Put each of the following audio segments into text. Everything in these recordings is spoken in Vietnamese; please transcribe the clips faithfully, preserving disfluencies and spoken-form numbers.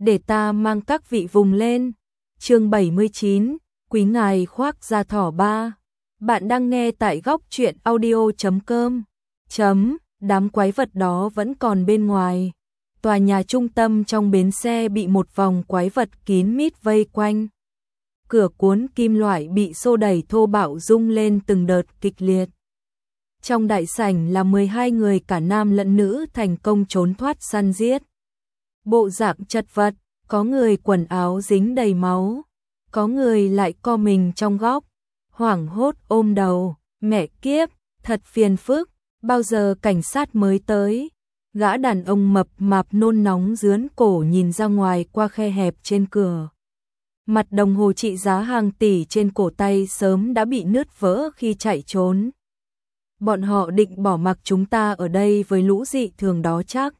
để ta mang các vị vùng lên. Chương bảy mươi chín, quý ngài khoác da thỏ ba. Bạn đang nghe tại góc truyện audio chấm com. Chấm, đám quái vật đó vẫn còn bên ngoài. Tòa nhà trung tâm trong bến xe bị một vòng quái vật kín mít vây quanh. Cửa cuốn kim loại bị xô đẩy thô bạo rung lên từng đợt kịch liệt. Trong đại sảnh là mười hai người cả nam lẫn nữ thành công trốn thoát săn giết. Bộ dạng chật vật, có người quần áo dính đầy máu, có người lại co mình trong góc, hoảng hốt ôm đầu, mẹ kiếp, thật phiền phức, bao giờ cảnh sát mới tới. Gã đàn ông mập mạp nôn nóng dướn cổ nhìn ra ngoài qua khe hẹp trên cửa. Mặt đồng hồ trị giá hàng tỷ trên cổ tay sớm đã bị nứt vỡ khi chạy trốn. Bọn họ định bỏ mặc chúng ta ở đây với lũ dị thường đó chắc.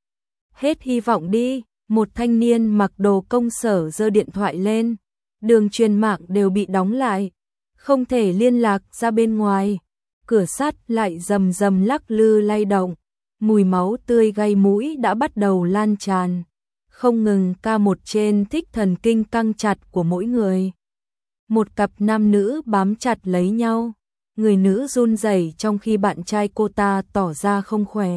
Hết hy vọng đi, một thanh niên mặc đồ công sở giơ điện thoại lên. Đường truyền mạng đều bị đóng lại, không thể liên lạc ra bên ngoài. Cửa sắt lại rầm rầm lắc lư lay động, mùi máu tươi gây mũi đã bắt đầu lan tràn, không ngừng ca một trên thích thần kinh căng chặt của mỗi người. Một cặp nam nữ bám chặt lấy nhau, người nữ run rẩy trong khi bạn trai cô ta tỏ ra không khỏe.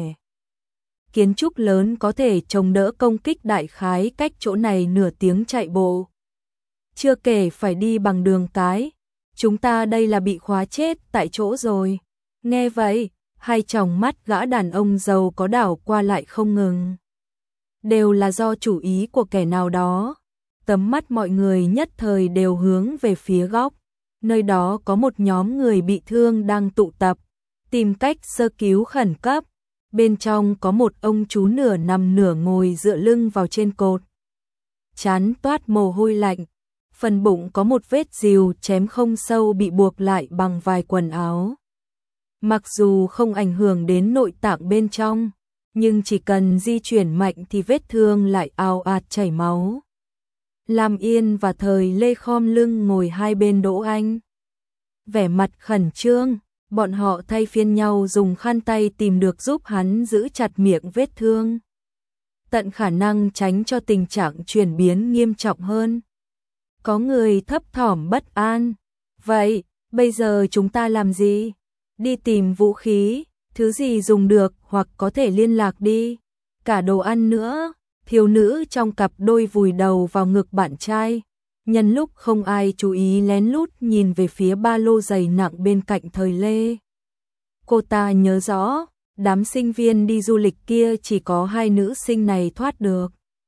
Kiến trúc lớn có thể chống đỡ công kích đại khái cách chỗ này nửa tiếng chạy bộ. Chưa kể phải đi bằng đường cái, chúng ta đây là bị khóa chết tại chỗ rồi. Nghe vậy, hai tròng mắt gã đàn ông giàu có đảo qua lại không ngừng. Đều là do chủ ý của kẻ nào đó. Tầm mắt mọi người nhất thời đều hướng về phía góc. Nơi đó có một nhóm người bị thương đang tụ tập, tìm cách sơ cứu khẩn cấp. Bên trong có một ông chú nửa nằm nửa ngồi dựa lưng vào trên cột. Trán toát mồ hôi lạnh, phần bụng có một vết rìu chém không sâu bị buộc lại bằng vài quần áo. Mặc dù không ảnh hưởng đến nội tạng bên trong, nhưng chỉ cần di chuyển mạnh thì vết thương lại ào ạt chảy máu. Lam Yên và Thời Lê khom lưng ngồi hai bên Đỗ Anh. Vẻ mặt khẩn trương, bọn họ thay phiên nhau dùng khăn tay tìm được giúp hắn giữ chặt miệng vết thương. Tận khả năng tránh cho tình trạng chuyển biến nghiêm trọng hơn. Có người thấp thỏm bất an. Vậy, bây giờ chúng ta làm gì? Đi tìm vũ khí, thứ gì dùng được hoặc có thể liên lạc đi. Cả đồ ăn nữa. Thiếu nữ trong cặp đôi vùi đầu vào ngực bạn trai. Nhân lúc không ai chú ý lén lút nhìn về phía ba lô dày nặng bên cạnh Thời Lê. Cô ta nhớ rõ, đám sinh viên đi du lịch kia chỉ có hai nữ sinh này thoát được.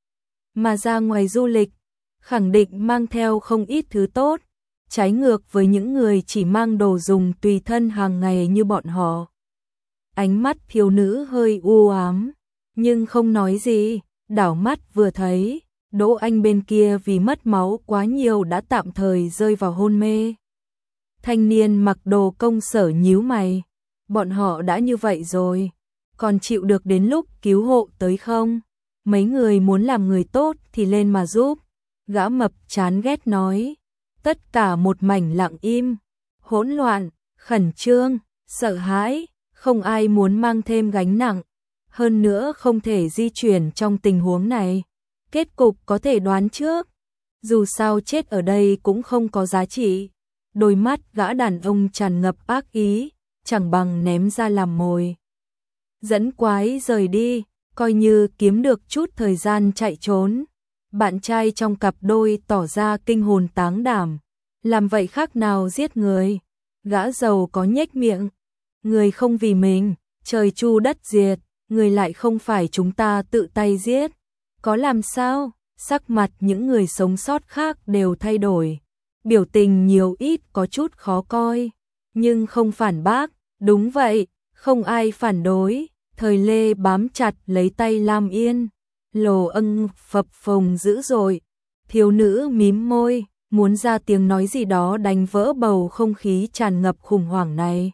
Mà ra ngoài du lịch, khẳng định mang theo không ít thứ tốt, trái ngược với những người chỉ mang đồ dùng tùy thân hàng ngày như bọn họ. Ánh mắt thiếu nữ hơi u ám, nhưng không nói gì, đảo mắt vừa thấy, Đỗ Anh bên kia vì mất máu quá nhiều đã tạm thời rơi vào hôn mê. Thanh niên mặc đồ công sở nhíu mày, bọn họ đã như vậy rồi, còn chịu được đến lúc cứu hộ tới không? Mấy người muốn làm người tốt thì lên mà giúp. Gã mập chán ghét nói. Tất cả một mảnh lặng im, hỗn loạn, khẩn trương, sợ hãi, không ai muốn mang thêm gánh nặng. Hơn nữa không thể di chuyển trong tình huống này. Kết cục có thể đoán trước. Dù sao chết ở đây cũng không có giá trị. Đôi mắt gã đàn ông tràn ngập ác ý, chẳng bằng ném ra làm mồi. Dẫn quái rời đi, coi như kiếm được chút thời gian chạy trốn. Bạn trai trong cặp đôi tỏ ra kinh hồn táng đảm. Làm vậy khác nào giết người. Gã giàu có nhếch miệng. Người không vì mình, trời chu đất diệt. Người lại không phải chúng ta tự tay giết. Có làm sao? Sắc mặt những người sống sót khác đều thay đổi. Biểu tình nhiều ít có chút khó coi. Nhưng không phản bác. Đúng vậy, không ai phản đối. Thời Lê bám chặt lấy tay Lam Yên. Lồ ân phập phồng dữ dội. Thiếu nữ mím môi, muốn ra tiếng nói gì đó đánh vỡ bầu không khí tràn ngập khủng hoảng này.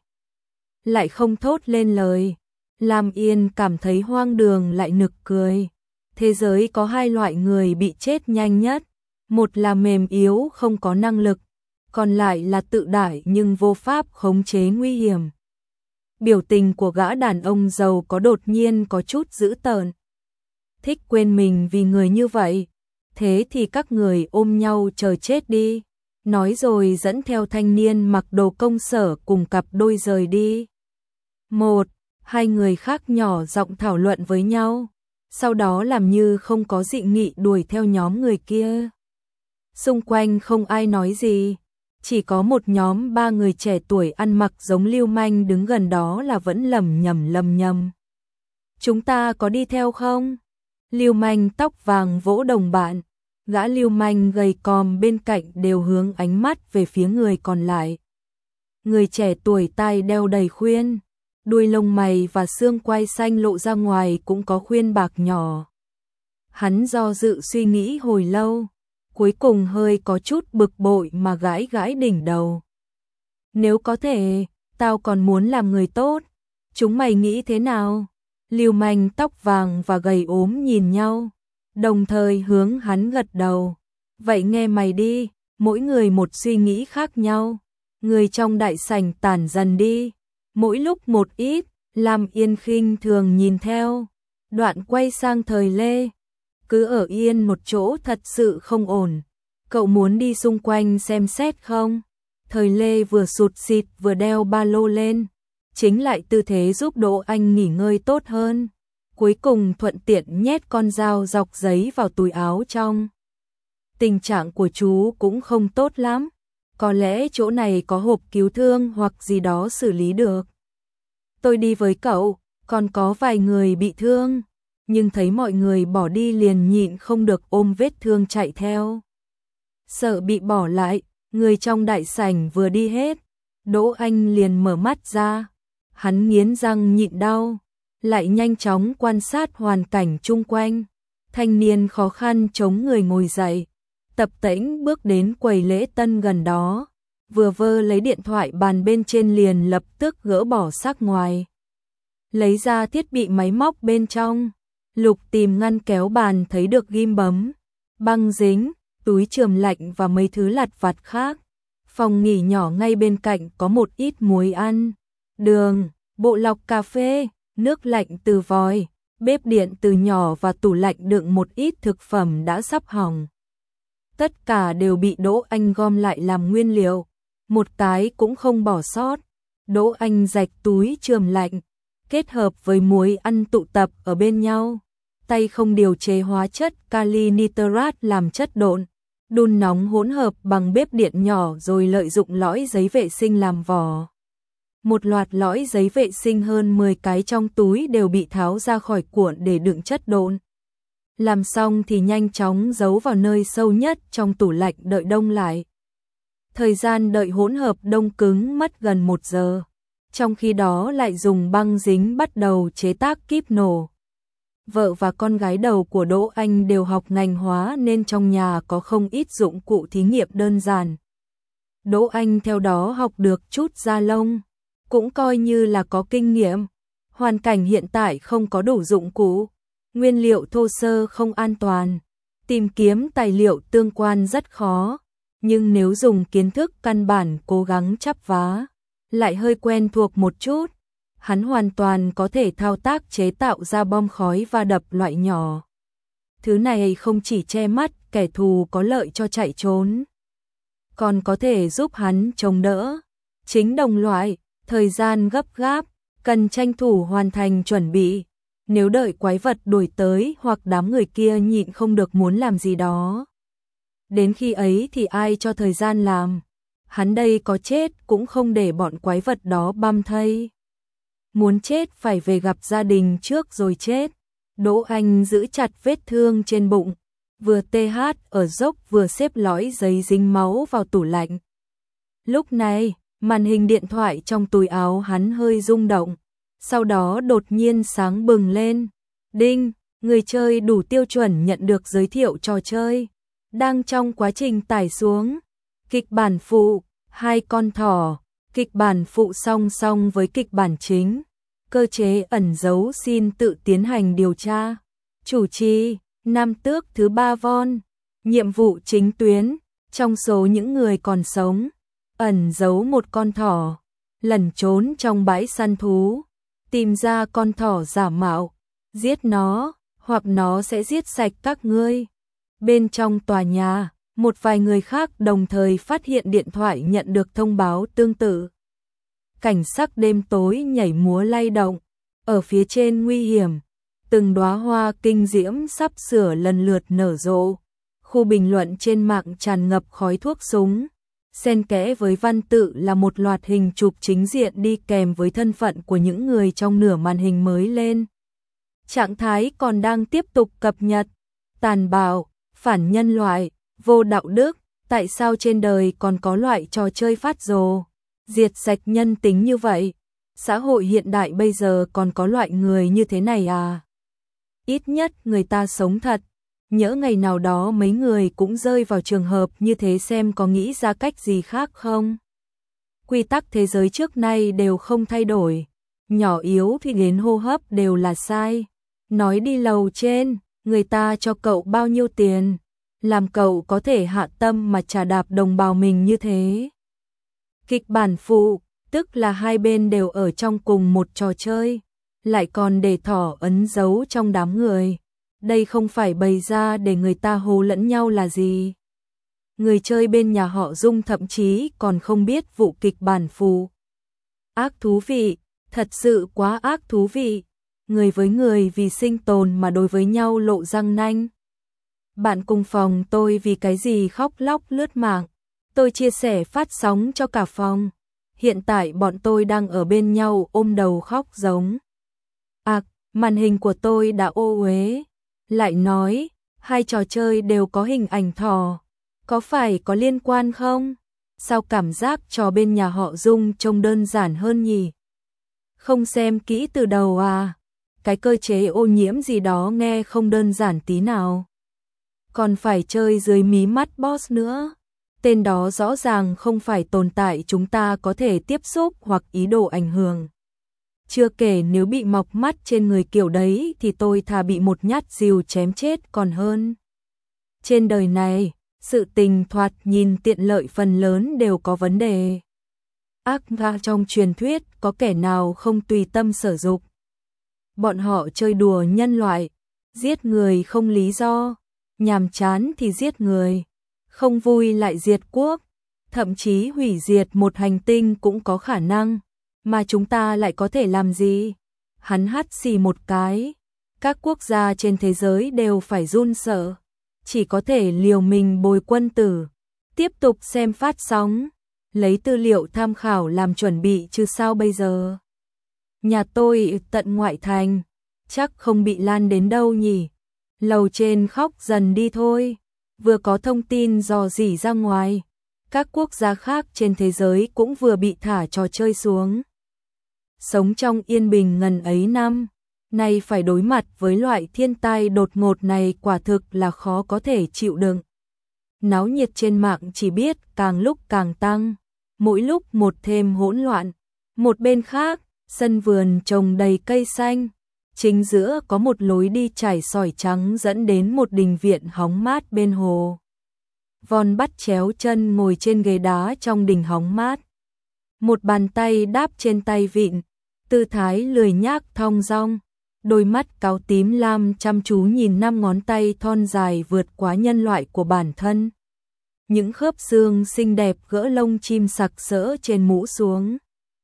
Lại không thốt lên lời. Lam Yên cảm thấy hoang đường lại nực cười. Thế giới có hai loại người bị chết nhanh nhất. Một là mềm yếu không có năng lực, còn lại là tự đại nhưng vô pháp khống chế nguy hiểm. Biểu tình của gã đàn ông giàu có đột nhiên có chút dữ tợn. Thích quên mình vì người như vậy, thế thì các người ôm nhau chờ chết đi. Nói rồi dẫn theo thanh niên mặc đồ công sở cùng cặp đôi rời đi. Một, hai người khác nhỏ giọng thảo luận với nhau, sau đó làm như không có dị nghị đuổi theo nhóm người kia. Xung quanh không ai nói gì, chỉ có một nhóm ba người trẻ tuổi ăn mặc giống lưu manh đứng gần đó là vẫn lầm nhầm lầm nhầm. Chúng ta có đi theo không? Lưu manh tóc vàng vỗ đồng bạn, gã lưu manh gầy còm bên cạnh đều hướng ánh mắt về phía người còn lại. Người trẻ tuổi tai đeo đầy khuyên, đuôi lông mày và xương quai xanh lộ ra ngoài cũng có khuyên bạc nhỏ. Hắn do dự suy nghĩ hồi lâu, cuối cùng hơi có chút bực bội mà gãi gãi đỉnh đầu. Nếu có thể, tao còn muốn làm người tốt, chúng mày nghĩ thế nào? Lưu manh tóc vàng và gầy ốm nhìn nhau, đồng thời hướng hắn gật đầu. Vậy nghe mày đi, mỗi người một suy nghĩ khác nhau. Người trong đại sảnh tản dần đi, mỗi lúc một ít, Lam Yên khinh thường nhìn theo. Đoạn quay sang Thời Lê, cứ ở yên một chỗ thật sự không ổn. Cậu muốn đi xung quanh xem xét không? Thời Lê vừa sụt xịt vừa đeo ba lô lên, chính lại tư thế giúp Đỗ Anh nghỉ ngơi tốt hơn. Cuối cùng thuận tiện nhét con dao dọc giấy vào túi áo trong. Tình trạng của chú cũng không tốt lắm, có lẽ chỗ này có hộp cứu thương hoặc gì đó xử lý được. Tôi đi với cậu, còn có vài người bị thương, nhưng thấy mọi người bỏ đi liền nhịn không được ôm vết thương chạy theo. Sợ bị bỏ lại, người trong đại sảnh vừa đi hết, Đỗ Anh liền mở mắt ra, hắn nghiến răng nhịn đau, lại nhanh chóng quan sát hoàn cảnh chung quanh. Thanh niên khó khăn chống người ngồi dậy, tập tễnh bước đến quầy lễ tân gần đó, vừa vơ lấy điện thoại bàn bên trên liền lập tức gỡ bỏ xác ngoài. Lấy ra thiết bị máy móc bên trong, lục tìm ngăn kéo bàn thấy được ghim bấm, băng dính, túi chườm lạnh và mấy thứ lặt vặt khác. Phòng nghỉ nhỏ ngay bên cạnh có một ít muối ăn, đường, bộ lọc cà phê, nước lạnh từ vòi, bếp điện từ nhỏ và tủ lạnh đựng một ít thực phẩm đã sắp hỏng. Tất cả đều bị Đỗ Anh gom lại làm nguyên liệu, một cái cũng không bỏ sót. Đỗ Anh rạch túi chườm lạnh, kết hợp với muối ăn tụ tập ở bên nhau, tay không điều chế hóa chất kali nitrat làm chất độn, đun nóng hỗn hợp bằng bếp điện nhỏ rồi lợi dụng lõi giấy vệ sinh làm vỏ. Một loạt lõi giấy vệ sinh hơn mười cái trong túi đều bị tháo ra khỏi cuộn để đựng chất độn. Làm xong thì nhanh chóng giấu vào nơi sâu nhất trong tủ lạnh đợi đông lại. Thời gian đợi hỗn hợp đông cứng mất gần một giờ. Trong khi đó lại dùng băng dính bắt đầu chế tác kíp nổ. Vợ và con gái đầu của Đỗ Anh đều học ngành hóa nên trong nhà có không ít dụng cụ thí nghiệm đơn giản. Đỗ Anh theo đó học được chút da lông, cũng coi như là có kinh nghiệm. Hoàn cảnh hiện tại không có đủ dụng cụ, nguyên liệu thô sơ không an toàn, tìm kiếm tài liệu tương quan rất khó, nhưng nếu dùng kiến thức căn bản cố gắng chắp vá, lại hơi quen thuộc một chút, hắn hoàn toàn có thể thao tác chế tạo ra bom khói và đập loại nhỏ. Thứ này không chỉ che mắt kẻ thù có lợi cho chạy trốn, còn có thể giúp hắn chống đỡ chính đồng loại. Thời gian gấp gáp, cần tranh thủ hoàn thành chuẩn bị. Nếu đợi quái vật đuổi tới hoặc đám người kia nhịn không được muốn làm gì đó, đến khi ấy thì ai cho thời gian làm? Hắn đây có chết cũng không để bọn quái vật đó băm thây. Muốn chết phải về gặp gia đình trước rồi chết. Đỗ Anh giữ chặt vết thương trên bụng, vừa tê hát ở dốc vừa xếp lõi giấy dính máu vào tủ lạnh. Lúc này, màn hình điện thoại trong túi áo hắn hơi rung động, sau đó đột nhiên sáng bừng lên. Đinh, người chơi đủ tiêu chuẩn nhận được giới thiệu trò chơi. Đang trong quá trình tải xuống. Kịch bản phụ, hai con thỏ. Kịch bản phụ song song với kịch bản chính. Cơ chế ẩn giấu xin tự tiến hành điều tra. Chủ trì, Nam Tước thứ ba Von. Nhiệm vụ chính tuyến, trong số những người còn sống, ẩn giấu một con thỏ, lẩn trốn trong bãi săn thú, tìm ra con thỏ giả mạo, giết nó, hoặc nó sẽ giết sạch các ngươi. Bên trong tòa nhà, một vài người khác đồng thời phát hiện điện thoại nhận được thông báo tương tự. Cảnh sắc đêm tối nhảy múa lay động, ở phía trên nguy hiểm, từng đóa hoa kinh diễm sắp sửa lần lượt nở rộ. Khu bình luận trên mạng tràn ngập khói thuốc súng, xen kẽ với văn tự là một loạt hình chụp chính diện đi kèm với thân phận của những người trong nửa màn hình mới lên. Trạng thái còn đang tiếp tục cập nhật, tàn bạo, phản nhân loại, vô đạo đức, tại sao trên đời còn có loại trò chơi phát rồ, diệt sạch nhân tính như vậy? Xã hội hiện đại bây giờ còn có loại người như thế này à? Ít nhất người ta sống thật, nhỡ ngày nào đó mấy người cũng rơi vào trường hợp như thế xem có nghĩ ra cách gì khác không? Quy tắc thế giới trước nay đều không thay đổi, nhỏ yếu thì đến hô hấp đều là sai. Nói đi lầu trên, người ta cho cậu bao nhiêu tiền, làm cậu có thể hạ tâm mà chà đạp đồng bào mình như thế. Kịch bản phụ, tức là hai bên đều ở trong cùng một trò chơi, lại còn để thỏ ấn dấu trong đám người. Đây không phải bày ra để người ta hố lẫn nhau là gì. Người chơi bên nhà họ Dung thậm chí còn không biết vụ kịch bản phụ. Ác thú vị, thật sự quá ác thú vị. Người với người vì sinh tồn mà đối với nhau lộ răng nanh. Bạn cùng phòng tôi vì cái gì khóc lóc lướt mạng. Tôi chia sẻ phát sóng cho cả phòng. Hiện tại bọn tôi đang ở bên nhau ôm đầu khóc giống. À, màn hình của tôi đã ô uế. Lại nói, hai trò chơi đều có hình ảnh thỏ. Có phải có liên quan không? Sao cảm giác trò bên nhà họ Dung trông đơn giản hơn nhỉ? Không xem kỹ từ đầu à? Cái cơ chế ô nhiễm gì đó nghe không đơn giản tí nào. Còn phải chơi dưới mí mắt boss nữa. Tên đó rõ ràng không phải tồn tại chúng ta có thể tiếp xúc hoặc ý đồ ảnh hưởng. Chưa kể nếu bị mọc mắt trên người kiểu đấy thì tôi thà bị một nhát rìu chém chết còn hơn. Trên đời này, sự tình thoạt nhìn tiện lợi phần lớn đều có vấn đề. Ác ma trong truyền thuyết có kẻ nào không tùy tâm sở dục. Bọn họ chơi đùa nhân loại, giết người không lý do, nhàm chán thì giết người, không vui lại diệt quốc, thậm chí hủy diệt một hành tinh cũng có khả năng, mà chúng ta lại có thể làm gì? Hắn hắt xì một cái, các quốc gia trên thế giới đều phải run sợ, chỉ có thể liều mình bồi quân tử, tiếp tục xem phát sóng, lấy tư liệu tham khảo làm chuẩn bị chứ sao bây giờ. Nhà tôi tận ngoại thành, chắc không bị lan đến đâu nhỉ. Lầu trên khóc dần đi thôi, vừa có thông tin dò dỉ ra ngoài, các quốc gia khác trên thế giới cũng vừa bị thả trò chơi xuống. Sống trong yên bình ngần ấy năm, nay phải đối mặt với loại thiên tai đột ngột này quả thực là khó có thể chịu đựng. Náo nhiệt trên mạng chỉ biết càng lúc càng tăng, mỗi lúc một thêm hỗn loạn. Một bên khác, sân vườn trồng đầy cây xanh, chính giữa có một lối đi trải sỏi trắng dẫn đến một đình viện hóng mát bên hồ. Von bắt chéo chân ngồi trên ghế đá trong đình hóng mát. Một bàn tay đáp trên tay vịn, tư thái lười nhác thong dong, đôi mắt cáo tím lam chăm chú nhìn năm ngón tay thon dài vượt quá nhân loại của bản thân. Những khớp xương xinh đẹp gỡ lông chim sặc sỡ trên mũ xuống.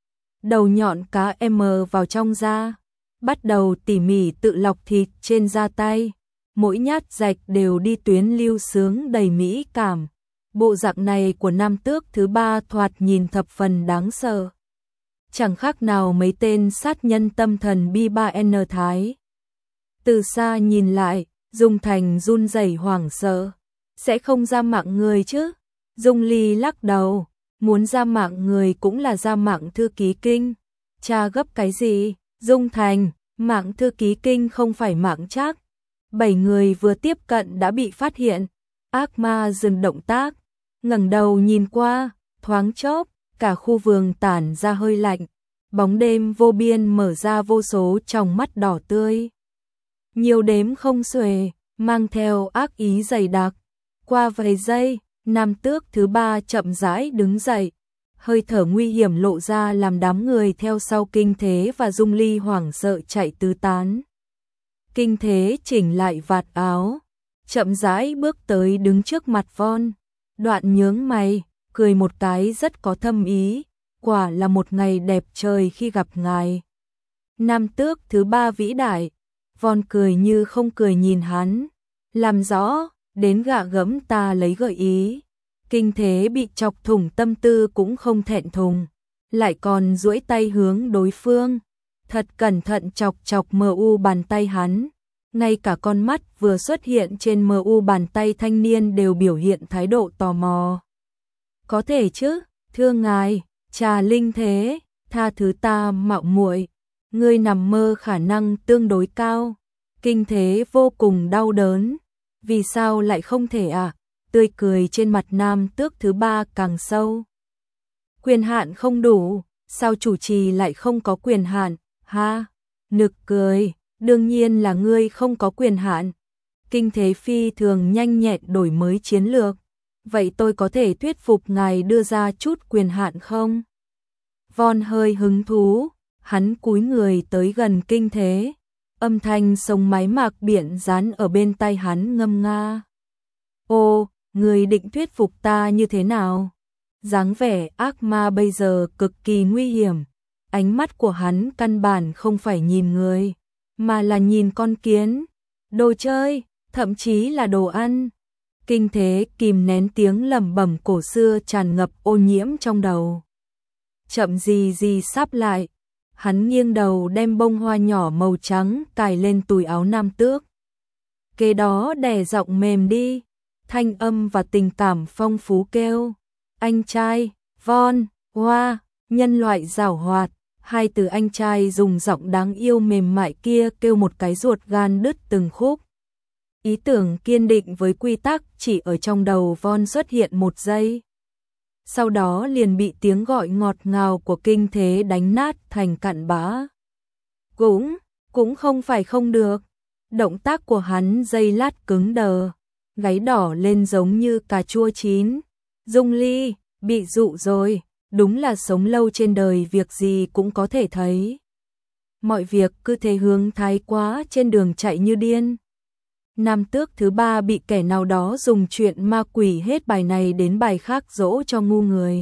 Đầu nhọn cá em vào trong da, bắt đầu tỉ mỉ tự lọc thịt trên da tay, mỗi nhát rạch đều đi tuyến lưu sướng đầy mỹ cảm. Bộ dạng này của nam tước thứ ba thoạt nhìn thập phần đáng sợ. Chẳng khác nào mấy tên sát nhân tâm thần bi ba N Thái. Từ xa nhìn lại, Dung Thành run rẩy hoảng sợ. Sẽ không ra mạng người chứ? Dung Ly lắc đầu, muốn ra mạng người cũng là ra mạng thư ký kinh. Cha gấp cái gì? Dung Thành, mạng thư ký kinh không phải mạng chắc. Bảy người vừa tiếp cận đã bị phát hiện. Ác ma dừng động tác, ngẩng đầu nhìn qua, thoáng chốc, cả khu vườn tản ra hơi lạnh. Bóng đêm vô biên mở ra vô số tròng mắt đỏ tươi. Nhiều đếm không xuể, mang theo ác ý dày đặc. Qua vài giây, nam tước thứ ba chậm rãi đứng dậy. Hơi thở nguy hiểm lộ ra làm đám người theo sau Kinh Thế và Dung Ly hoảng sợ chạy tứ tán. Kinh Thế chỉnh lại vạt áo, chậm rãi bước tới đứng trước mặt Von. Đoạn nhướng mày, cười một cái rất có thâm ý, quả là một ngày đẹp trời khi gặp ngài. Nam tước thứ ba vĩ đại. Von cười như không cười nhìn hắn, làm rõ, đến gạ gẫm ta lấy gợi ý. Kinh Thế bị chọc thủng tâm tư cũng không thẹn thùng, lại còn duỗi tay hướng đối phương, thật cẩn thận chọc chọc mờ u bàn tay hắn. Ngay cả con mắt vừa xuất hiện trên mờ u bàn tay thanh niên đều biểu hiện thái độ tò mò. Có thể chứ, thưa ngài, Trà Linh Thế, tha thứ ta mạo muội, ngươi nằm mơ khả năng tương đối cao. Kinh Thế vô cùng đau đớn, vì sao lại không thể à? Tươi cười trên mặt nam tước thứ ba càng sâu. Quyền hạn không đủ, sao chủ trì lại không có quyền hạn? Ha, nực cười, đương nhiên là ngươi không có quyền hạn. Kinh Thế phi thường nhanh nhẹn đổi mới chiến lược. Vậy tôi có thể thuyết phục ngài đưa ra chút quyền hạn không? Von hơi hứng thú, hắn cúi người tới gần Kinh Thế. Âm thanh sông máy mạc biển dán ở bên tai hắn ngâm nga. Ô, người định thuyết phục ta như thế nào? Dáng vẻ ác ma bây giờ cực kỳ nguy hiểm. Ánh mắt của hắn căn bản không phải nhìn người, mà là nhìn con kiến, đồ chơi, thậm chí là đồ ăn. Kinh Thế kìm nén tiếng lẩm bẩm cổ xưa tràn ngập ô nhiễm trong đầu. Chậm gì gì sắp lại. Hắn nghiêng đầu đem bông hoa nhỏ màu trắng cài lên túi áo nam tước. Kế đó đè giọng mềm đi, thanh âm và tình cảm phong phú kêu. Anh trai, Von, hoa, nhân loại giảo hoạt. Hai từ anh trai dùng giọng đáng yêu mềm mại kia kêu một cái ruột gan đứt từng khúc. Ý tưởng kiên định với quy tắc chỉ ở trong đầu Von xuất hiện một giây. Sau đó liền bị tiếng gọi ngọt ngào của Kinh Thế đánh nát thành cặn bã. Cũng, cũng không phải không được. Động tác của hắn giây lát cứng đờ, gáy đỏ lên giống như cà chua chín. Dung Ly, bị dụ rồi, đúng là sống lâu trên đời việc gì cũng có thể thấy. Mọi việc cứ thế hướng thái quá trên đường chạy như điên. Nam tước thứ ba bị kẻ nào đó dùng chuyện ma quỷ hết bài này đến bài khác dỗ cho ngu người.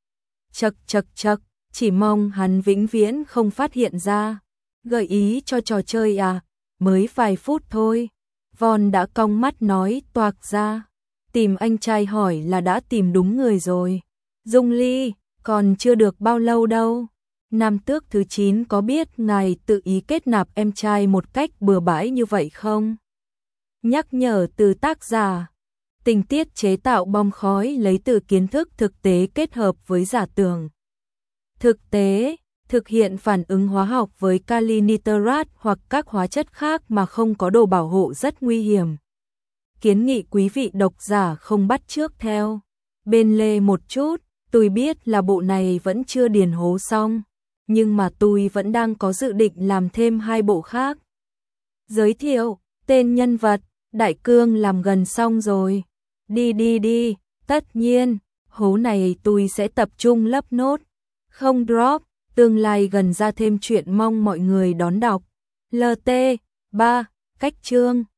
Chật chật chật, chỉ mong hắn vĩnh viễn không phát hiện ra. Gợi ý cho trò chơi à, mới vài phút thôi. Von đã cong mắt nói toạc ra. Tìm anh trai hỏi là đã tìm đúng người rồi. Dung Ly, còn chưa được bao lâu đâu. Nam tước thứ chín có biết ngài tự ý kết nạp em trai một cách bừa bãi như vậy không? Nhắc nhở từ tác giả. Tình tiết chế tạo bom khói lấy từ kiến thức thực tế kết hợp với giả tưởng. Thực tế, thực hiện phản ứng hóa học với kali nitrat hoặc các hóa chất khác mà không có đồ bảo hộ rất nguy hiểm. Kiến nghị quý vị độc giả không bắt chước theo. Bên lề một chút, tôi biết là bộ này vẫn chưa điền hố xong, nhưng mà tôi vẫn đang có dự định làm thêm hai bộ khác. Giới thiệu, tên nhân vật, Đại Cương làm gần xong rồi. Đi đi đi, tất nhiên, hố này tôi sẽ tập trung lấp nốt. Không drop, tương lai gần ra thêm chuyện mong mọi người đón đọc. lờ tê ba, cách chương